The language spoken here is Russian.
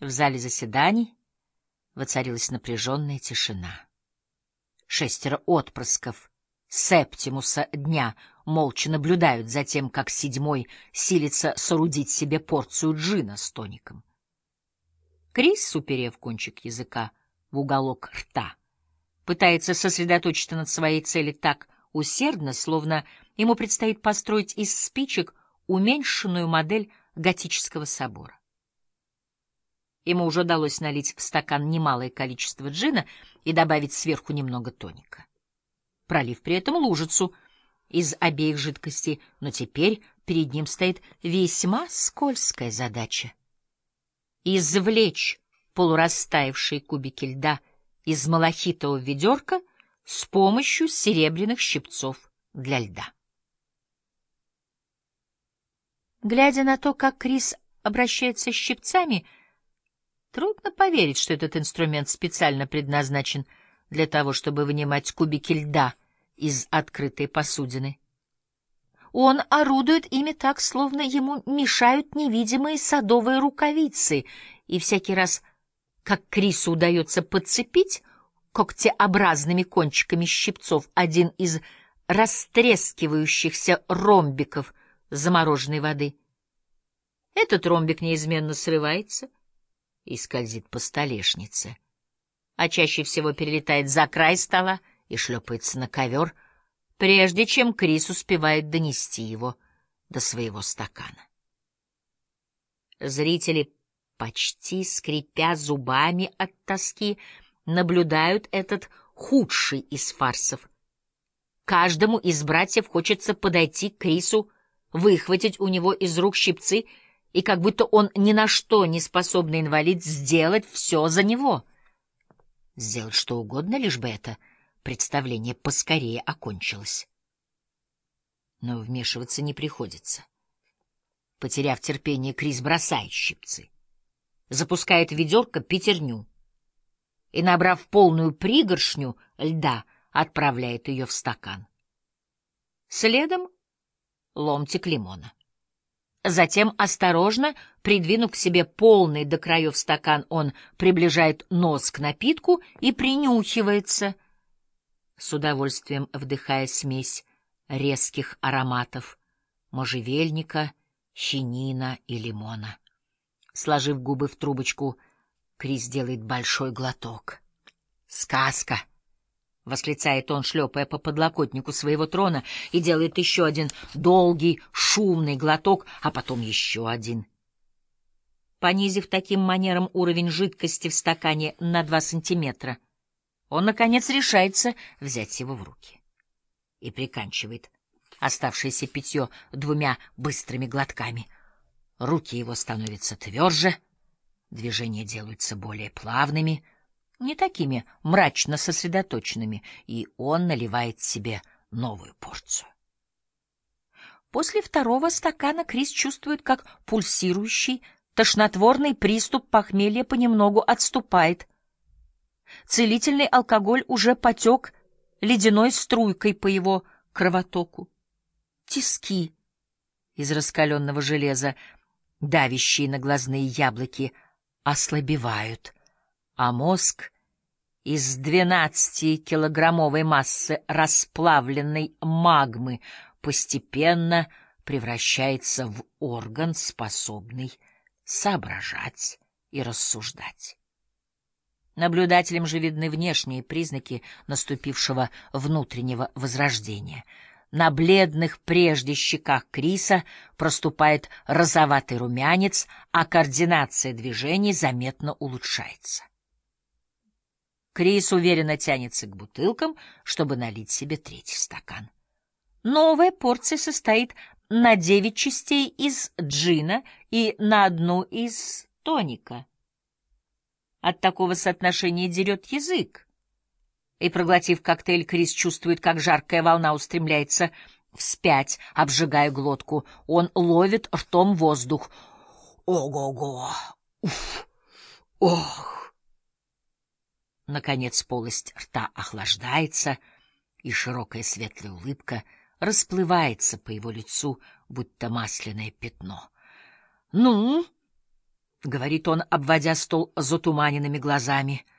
В зале заседаний воцарилась напряженная тишина. 6 отпрысков Септимуса дня молча наблюдают за тем, как 7 силится соорудить себе порцию джина с тоником. Крис, уперев кончик языка в уголок рта, пытается сосредоточиться над своей цели так усердно, словно ему предстоит построить из спичек уменьшенную модель готического собора. Ему уже удалось налить в стакан немалое количество джина и добавить сверху немного тоника, пролив при этом лужицу из обеих жидкостей, но теперь перед ним стоит весьма скользкая задача — извлечь полурастаявшие кубики льда из малахитового ведерка с помощью серебряных щипцов для льда. Глядя на то, как Крис обращается с щипцами, трудно поверить, что этот инструмент специально предназначен для того, чтобы вынимать кубики льда из открытой посудины. Он орудует ими так, словно ему мешают невидимые садовые рукавицы, и всякий раз, как Крису удается подцепить когтеобразными кончиками щипцов один из растрескивающихся ромбиков замороженной воды, этот ромбик неизменно срывается и скользит по столешнице, а чаще всего перелетает за край стола и шлепается на ковер, прежде чем Крис успевает донести его до своего стакана. Зрители, почти скрипя зубами от тоски, наблюдают этот худший из фарсов. Каждому из братьев хочется подойти к Крису, выхватить у него из рук щипцы и, как будто он ни на что не способный инвалид, сделать все за него. Сделать что угодно, лишь бы это представление поскорее окончилось. Но вмешиваться не приходится. Потеряв терпение, Крис бросает щипцы, запускает в ведерко пятерню и, набрав полную пригоршню льда, отправляет ее в стакан. Следом ломтик лимона. Затем, осторожно, придвинув к себе полный до краев стакан, он приближает нос к напитку и принюхивается, с удовольствием вдыхая смесь резких ароматов можжевельника, хинина и лимона. Сложив губы в трубочку, Крис делает большой глоток. «Сказка!» — восклицает он, шлепая по подлокотнику своего трона, и делает еще один долгий, шумный глоток, а потом еще один. Понизив таким манером уровень жидкости в стакане на 2 сантиметра, он, наконец, решается взять его в руки и приканчивает оставшееся питье 2 быстрыми глотками. Руки его становятся тверже, движения делаются более плавными, не такими мрачно сосредоточенными, и он наливает себе новую порцию. После 2-го стакана Крис чувствует, как пульсирующий, тошнотворный приступ похмелья понемногу отступает. Целительный алкоголь уже потек ледяной струйкой по его кровотоку. Тиски из раскаленного железа, давящие на глазные яблоки, ослабевают, а мозг из 12-килограммовой массы расплавленной магмы постепенно превращается в орган, способный соображать и рассуждать. Наблюдателям же видны внешние признаки наступившего внутреннего возрождения. На бледных прежде щеках Криса проступает розоватый румянец, а координация движений заметно улучшается. Крис уверенно тянется к бутылкам, чтобы налить себе 3-й стакан. Новая порция состоит на 9 частей из джина и на 1 из тоника. От такого соотношения дерет язык. И, проглотив коктейль, Крис чувствует, как жаркая волна устремляется вспять, обжигая глотку. Он ловит ртом воздух. Ого-го! Уф! Ох! Наконец полость рта охлаждается, и широкая светлая улыбка расплывается по его лицу, будто масляное пятно. — Ну, говорит он, обводя стол затуманенными глазами.